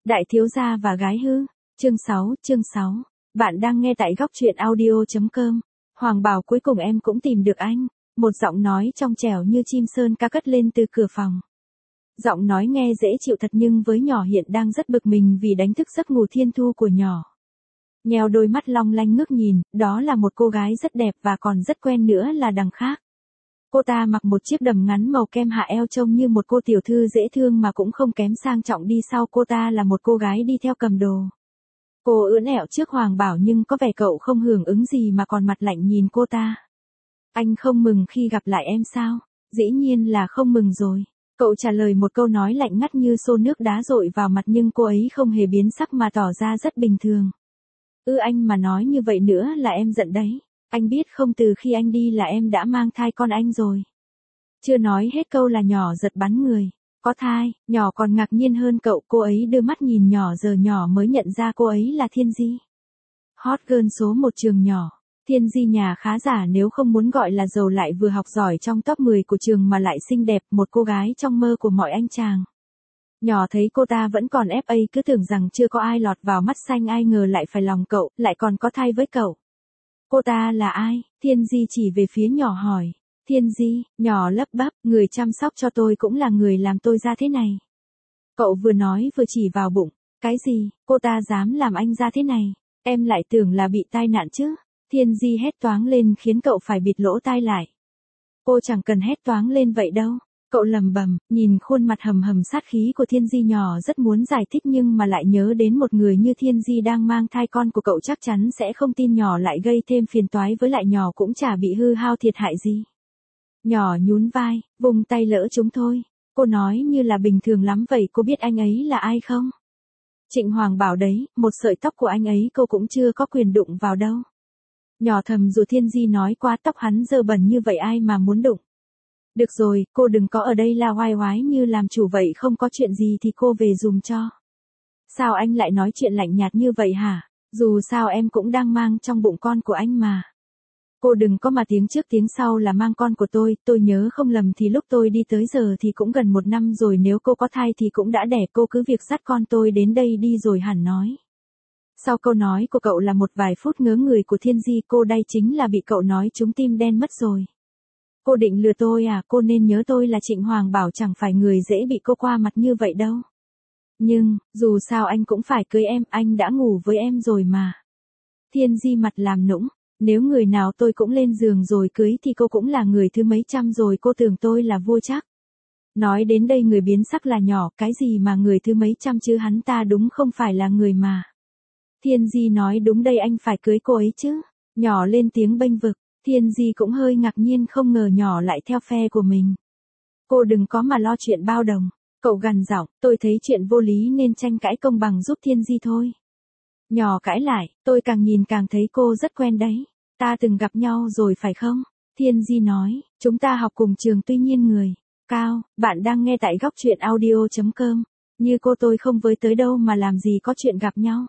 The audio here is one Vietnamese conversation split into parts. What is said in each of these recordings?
Đại thiếu gia và gái hư. Chương 6. Bạn đang nghe tại góc truyện audio.com. Hoàng Bảo cuối cùng em cũng tìm được anh. Một giọng nói trong trẻo như chim sơn ca cất lên từ cửa phòng. Giọng nói nghe dễ chịu thật nhưng với nhỏ hiện đang rất bực mình vì đánh thức giấc ngủ thiên thu của nhỏ. Nheo đôi mắt long lanh ngước nhìn, đó là một cô gái rất đẹp và còn rất quen nữa là đằng khác. Cô ta mặc một chiếc đầm ngắn màu kem hạ eo trông như một cô tiểu thư dễ thương mà cũng không kém sang trọng, đi sau cô ta là một cô gái đi theo cầm đồ. Cô ưỡn ẹo trước Hoàng Bảo nhưng có vẻ cậu không hưởng ứng gì mà còn mặt lạnh nhìn cô ta. Anh không mừng khi gặp lại em sao? Dĩ nhiên là không mừng rồi. Cậu trả lời một câu nói lạnh ngắt như xô nước đá dội vào mặt nhưng cô ấy không hề biến sắc mà tỏ ra rất bình thường. Anh mà nói như vậy nữa là em giận đấy. Anh biết không, từ khi anh đi là em đã mang thai con anh rồi. Chưa nói hết câu là nhỏ giật bắn người. Có thai, nhỏ còn ngạc nhiên hơn cậu, cô ấy đưa mắt nhìn nhỏ, giờ nhỏ mới nhận ra cô ấy là Thiên Di. Hot girl số 1 trường nhỏ. Thiên Di nhà khá giả, nếu không muốn gọi là giàu, lại vừa học giỏi trong top 10 của trường mà lại xinh đẹp, một cô gái trong mơ của mọi anh chàng. Nhỏ thấy cô ta vẫn còn FA cứ tưởng rằng chưa có ai lọt vào mắt xanh, ai ngờ lại phải lòng cậu, lại còn có thai với cậu. Cô ta là ai? Thiên Di chỉ về phía nhỏ hỏi. Thiên Di, nhỏ lắp bắp, người chăm sóc cho tôi cũng là người làm tôi ra thế này. Cậu vừa nói vừa chỉ vào bụng. Cái gì, cô ta dám làm anh ra thế này? Em lại tưởng là bị tai nạn chứ? Thiên Di hét toáng lên khiến cậu phải bịt lỗ tai lại. Cô chẳng cần hét toáng lên vậy đâu. Cậu lầm bầm, nhìn khuôn mặt hầm hầm sát khí của Thiên Di, nhỏ rất muốn giải thích nhưng mà lại nhớ đến một người như Thiên Di đang mang thai con của cậu chắc chắn sẽ không tin nhỏ lại gây thêm phiền toái, với lại nhỏ cũng chả bị hư hao thiệt hại gì. Nhỏ nhún vai, vùng tay lỡ chúng thôi. Cô nói như là bình thường lắm vậy, cô biết anh ấy là ai không? Trịnh Hoàng Bảo đấy, một sợi tóc của anh ấy cô cũng chưa có quyền đụng vào đâu. Nhỏ thầm, dù Thiên Di nói qua tóc hắn dơ bẩn như vậy ai mà muốn đụng. Được rồi, cô đừng có ở đây la oai oái như làm chủ vậy, không có chuyện gì thì cô về giùm cho. Sao anh lại nói chuyện lạnh nhạt như vậy hả? Dù sao em cũng đang mang trong bụng con của anh mà. Cô đừng có mà tiếng trước tiếng sau là mang con của tôi nhớ không lầm thì lúc tôi đi tới giờ thì cũng gần 1 năm rồi, nếu cô có thai thì cũng đã đẻ, cô cứ việc dắt con tôi đến đây đi rồi hẳn nói. Sau câu nói của cậu là một vài phút ngớ người của Thiên Di, cô đây chính là bị cậu nói trúng tim đen mất rồi. Cô định lừa tôi à? Cô nên nhớ tôi là Trịnh Hoàng Bảo, chẳng phải người dễ bị cô qua mặt như vậy đâu. Nhưng, dù sao anh cũng phải cưới em, anh đã ngủ với em rồi mà. Thiên Di mặt làm nũng, nếu người nào tôi cũng lên giường rồi cưới thì cô cũng là người thứ mấy trăm rồi, cô tưởng tôi là vua chắc. Nói đến đây người biến sắc là nhỏ, cái gì mà người thứ mấy trăm chứ, hắn ta đúng không phải là người mà. Thiên Di nói đúng đây, anh phải cưới cô ấy chứ. Nhỏ lên tiếng bênh vực. Thiên Di cũng hơi ngạc nhiên, không ngờ nhỏ lại theo phe của mình. Cô đừng có mà lo chuyện bao đồng. Cậu gằn giọng, tôi thấy chuyện vô lý nên tranh cãi công bằng giúp Thiên Di thôi. Nhỏ cãi lại, tôi càng nhìn càng thấy cô rất quen đấy. Ta từng gặp nhau rồi phải không? Thiên Di nói, chúng ta học cùng trường tuy nhiên người. Cao, bạn đang nghe tại góc truyện audio.com. Như cô tôi không với tới đâu mà làm gì có chuyện gặp nhau.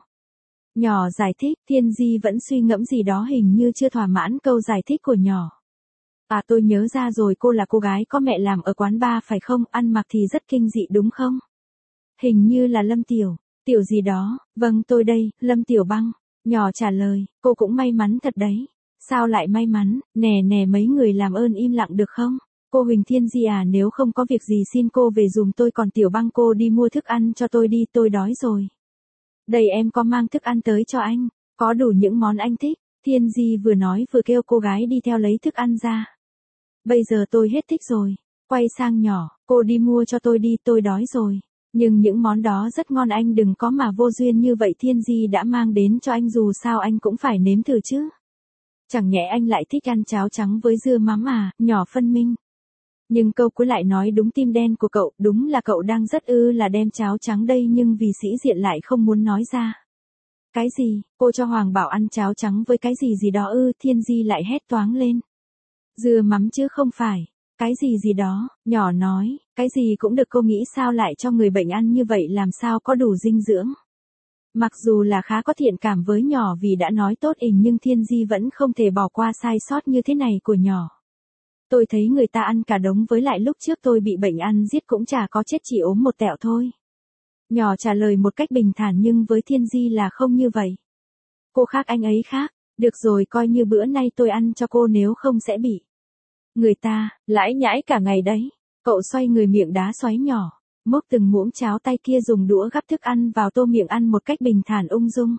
Nhỏ giải thích, Thiên Di vẫn suy ngẫm gì đó, hình như chưa thỏa mãn câu giải thích của nhỏ. À, tôi nhớ ra rồi, cô là cô gái có mẹ làm ở quán bar phải không, ăn mặc thì rất kinh dị đúng không? Hình như là Lâm Tiểu, Tiểu gì đó, vâng tôi đây, Lâm Tiểu Băng. Nhỏ trả lời, cô cũng may mắn thật đấy. Sao lại may mắn, nè mấy người làm ơn im lặng được không? Cô Huỳnh Thiên Di à, nếu không có việc gì xin cô về dùm tôi, còn Tiểu Băng cô đi mua thức ăn cho tôi đi, tôi đói rồi. Đây em có mang thức ăn tới cho anh, có đủ những món anh thích. Thiên Di vừa nói vừa kêu cô gái đi theo lấy thức ăn ra. Bây giờ tôi hết thích rồi. Quay sang nhỏ, cô đi mua cho tôi đi, tôi đói rồi. Nhưng những món đó rất ngon, anh đừng có mà vô duyên như vậy. Thiên Di đã mang đến cho anh, dù sao anh cũng phải nếm thử chứ. Chẳng nhẽ anh lại thích ăn cháo trắng với dưa mắm à? Nhỏ phân minh. Nhưng câu cuối lại nói đúng tim đen của cậu, đúng là cậu đang rất là đem cháo trắng đây, nhưng vì sĩ diện lại không muốn nói ra. Cái gì, cô cho Hoàng Bảo ăn cháo trắng với cái gì đó Thiên Di lại hét toáng lên. Dưa mắm chứ không phải, cái gì đó, nhỏ nói, cái gì cũng được, cô nghĩ sao lại cho người bệnh ăn như vậy, làm sao có đủ dinh dưỡng. Mặc dù là khá có thiện cảm với nhỏ vì đã nói tốt nhưng Thiên Di vẫn không thể bỏ qua sai sót như thế này của nhỏ. Tôi thấy người ta ăn cả đống, với lại lúc trước tôi bị bệnh ăn giết cũng chả có chết, chỉ ốm một tẹo thôi. Nhỏ trả lời một cách bình thản nhưng với Thiên Di là không như vậy. Cô khác anh ấy khác, được rồi coi như bữa nay tôi ăn cho cô nếu không sẽ bị. Người ta, lãi nhãi cả ngày đấy. Cậu xoay người miệng đá xoáy nhỏ, múc từng muỗng cháo tay kia dùng đũa gắp thức ăn vào tô miệng ăn một cách bình thản ung dung.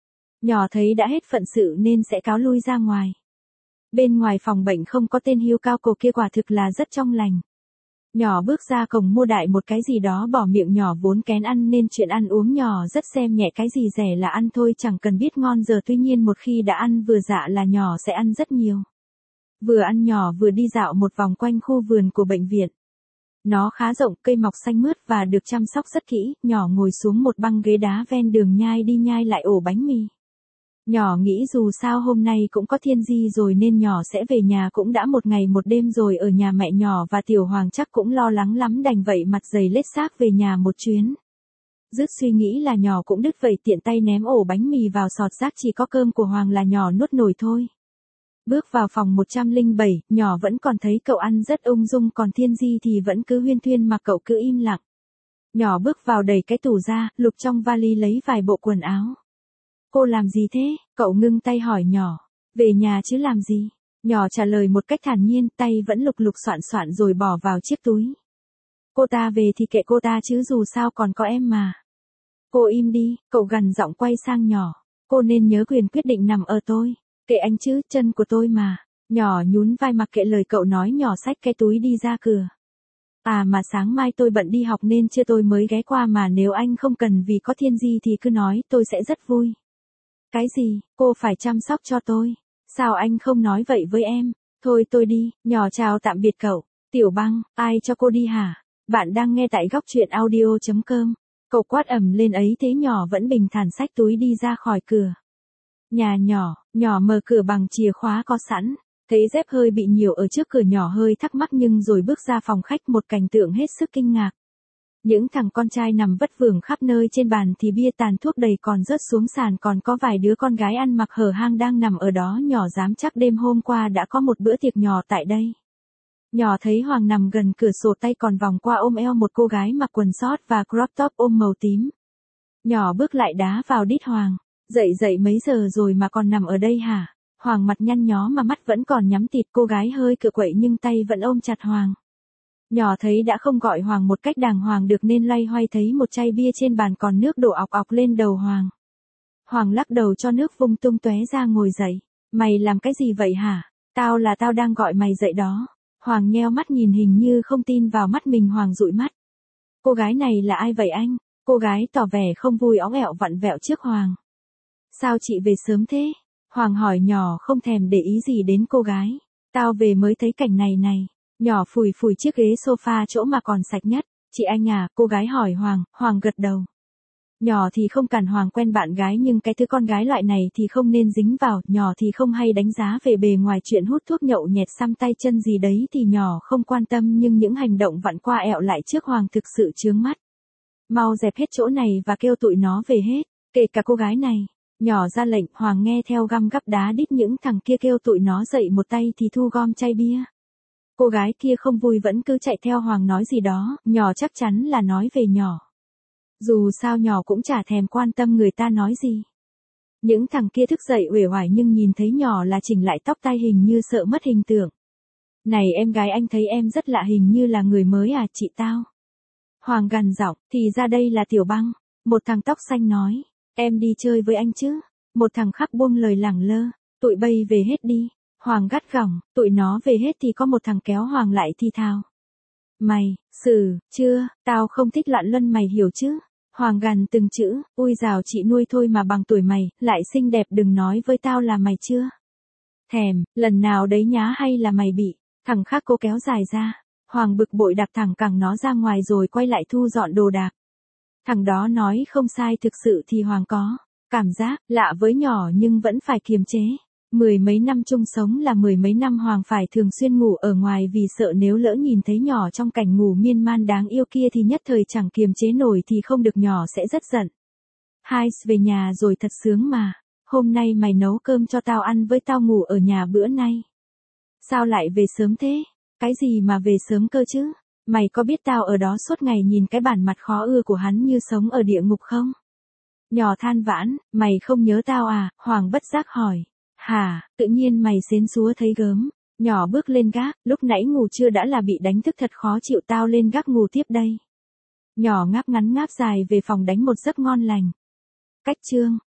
Nhỏ thấy đã hết phận sự nên sẽ cáo lui ra ngoài. Bên ngoài phòng bệnh không có tên hiêu cao cổ kia quả thực là rất trong lành. Nhỏ bước ra cổng mua đại một cái gì đó bỏ miệng nhỏ vốn kén ăn nên chuyện ăn uống nhỏ rất xem nhẹ cái gì rẻ là ăn thôi chẳng cần biết ngon giờ tuy nhiên một khi đã ăn vừa dạ là nhỏ sẽ ăn rất nhiều. Vừa ăn nhỏ vừa đi dạo một vòng quanh khu vườn của bệnh viện. Nó khá rộng, cây mọc xanh mướt và được chăm sóc rất kỹ, nhỏ ngồi xuống một băng ghế đá ven đường nhai đi nhai lại ổ bánh mì. Nhỏ nghĩ dù sao hôm nay cũng có Thiên Di rồi nên nhỏ sẽ về nhà cũng đã một ngày một đêm rồi ở nhà mẹ nhỏ và Tiểu Hoàng chắc cũng lo lắng lắm đành vậy mặt dày lết xác về nhà một chuyến. Dứt suy nghĩ là nhỏ cũng đứt vậy tiện tay ném ổ bánh mì vào sọt rác chỉ có cơm của Hoàng là nhỏ nuốt nổi thôi. Bước vào phòng 107, nhỏ vẫn còn thấy cậu ăn rất ung dung còn Thiên Di thì vẫn cứ huyên thuyên mà cậu cứ im lặng. Nhỏ bước vào đẩy cái tủ ra, lục trong vali lấy vài bộ quần áo. Cô làm gì thế? Cậu ngưng tay hỏi nhỏ. Về nhà chứ làm gì? Nhỏ trả lời một cách thản nhiên, tay vẫn lục lục soạn soạn rồi bỏ vào chiếc túi. Cô ta về thì kệ cô ta chứ dù sao còn có em mà. Cô im đi, cậu gằn giọng quay sang nhỏ. Cô nên nhớ quyền quyết định nằm ở tôi. Kệ anh chứ, chân của tôi mà. Nhỏ nhún vai mặc kệ lời cậu nói nhỏ xách cái túi đi ra cửa. À mà sáng mai tôi bận đi học nên chưa tôi mới ghé qua mà nếu anh không cần vì có Thiên Di thì cứ nói tôi sẽ rất vui. Cái gì, cô phải chăm sóc cho tôi. Sao anh không nói vậy với em? Thôi tôi đi, nhỏ chào tạm biệt cậu. Tiểu Băng, ai cho cô đi hả? Bạn đang nghe tại góc truyện audio.com. Cậu quát ầm lên ấy thế nhỏ vẫn bình thản xách túi đi ra khỏi cửa. Nhà nhỏ mở cửa bằng chìa khóa có sẵn. Thấy dép hơi bị nhiều ở trước cửa nhỏ hơi thắc mắc nhưng rồi bước ra phòng khách một cảnh tượng hết sức kinh ngạc. Những thằng con trai nằm vất vưởng khắp nơi trên bàn thì bia tàn thuốc đầy còn rớt xuống sàn còn có vài đứa con gái ăn mặc hở hang đang nằm ở đó nhỏ dám chắc đêm hôm qua đã có một bữa tiệc nhỏ tại đây. Nhỏ thấy Hoàng nằm gần cửa sổ tay còn vòng qua ôm eo một cô gái mặc quần short và crop top ôm màu tím. Nhỏ bước lại đá vào đít Hoàng. Dậy mấy giờ rồi mà còn nằm ở đây hả? Hoàng mặt nhăn nhó mà mắt vẫn còn nhắm tịt cô gái hơi cựa quậy nhưng tay vẫn ôm chặt Hoàng. Nhỏ thấy đã không gọi Hoàng một cách đàng hoàng được nên loay hoay thấy một chai bia trên bàn còn nước đổ ọc ọc lên đầu Hoàng. Hoàng lắc đầu cho nước vung tung tóe ra ngồi dậy. Mày làm cái gì vậy hả? Tao đang gọi mày dậy đó. Hoàng nheo mắt nhìn hình như không tin vào mắt mình Hoàng dụi mắt. Cô gái này là ai vậy anh? Cô gái tỏ vẻ không vui óng ẹo vặn vẹo trước Hoàng. Sao chị về sớm thế? Hoàng hỏi nhỏ không thèm để ý gì đến cô gái. Tao về mới thấy cảnh này này. Nhỏ phủi phủi chiếc ghế sofa chỗ mà còn sạch nhất. Chị anh à, cô gái hỏi Hoàng gật đầu. Nhỏ thì không cản Hoàng quen bạn gái nhưng cái thứ con gái loại này thì không nên dính vào. Nhỏ thì không hay đánh giá về bề ngoài chuyện hút thuốc nhậu nhẹt xăm tay chân gì đấy thì nhỏ không quan tâm nhưng những hành động vặn qua ẹo lại trước Hoàng thực sự chướng mắt. Mau dẹp hết chỗ này và kêu tụi nó về hết, kể cả cô gái này. Nhỏ ra lệnh, Hoàng nghe theo găm gắp đá đít những thằng kia kêu tụi nó dậy một tay thì thu gom chai bia. Cô gái kia không vui vẫn cứ chạy theo Hoàng nói gì đó, nhỏ chắc chắn là nói về nhỏ. Dù sao nhỏ cũng chả thèm quan tâm người ta nói gì. Những thằng kia thức dậy uể oải nhưng nhìn thấy nhỏ là chỉnh lại tóc tai hình như sợ mất hình tượng. Này em gái anh thấy em rất lạ hình như là người mới à chị tao. Hoàng gằn giọng, thì ra đây là Tiểu Băng. Một thằng tóc xanh nói, em đi chơi với anh chứ. Một thằng khác buông lời lẳng lơ, tụi bay về hết đi. Hoàng gắt gỏng, tụi nó về hết thì có một thằng kéo Hoàng lại thì thào. Mày, chưa, tao không thích loạn luân mày hiểu chứ. Hoàng gằn từng chữ, ui dào chị nuôi thôi mà bằng tuổi mày, lại xinh đẹp đừng nói với tao là mày chưa. Thèm, lần nào đấy nhá hay là mày bị, thằng khác cô kéo dài ra. Hoàng bực bội đạp thẳng cẳng nó ra ngoài rồi quay lại thu dọn đồ đạc. Thằng đó nói không sai thực sự thì Hoàng có cảm giác lạ với nhỏ nhưng vẫn phải kiềm chế. Mười mấy năm chung sống là mười mấy năm Hoàng phải thường xuyên ngủ ở ngoài vì sợ nếu lỡ nhìn thấy nhỏ trong cảnh ngủ miên man đáng yêu kia thì nhất thời chẳng kiềm chế nổi thì không được nhỏ sẽ rất giận. Hai về nhà rồi thật sướng mà. Hôm nay mày nấu cơm cho tao ăn với tao ngủ ở nhà bữa nay. Sao lại về sớm thế? Cái gì mà về sớm cơ chứ? Mày có biết tao ở đó suốt ngày nhìn cái bản mặt khó ưa của hắn như sống ở địa ngục không? Nhỏ than vãn, mày không nhớ tao à? Hoàng bất giác hỏi. Hả, tự nhiên mày xến xúa thấy gớm. Nhỏ bước lên gác, lúc nãy ngủ trưa đã là bị đánh thức thật khó chịu, tao lên gác ngủ tiếp đây. Nhỏ ngáp ngắn ngáp dài về phòng đánh một giấc ngon lành. Cách chương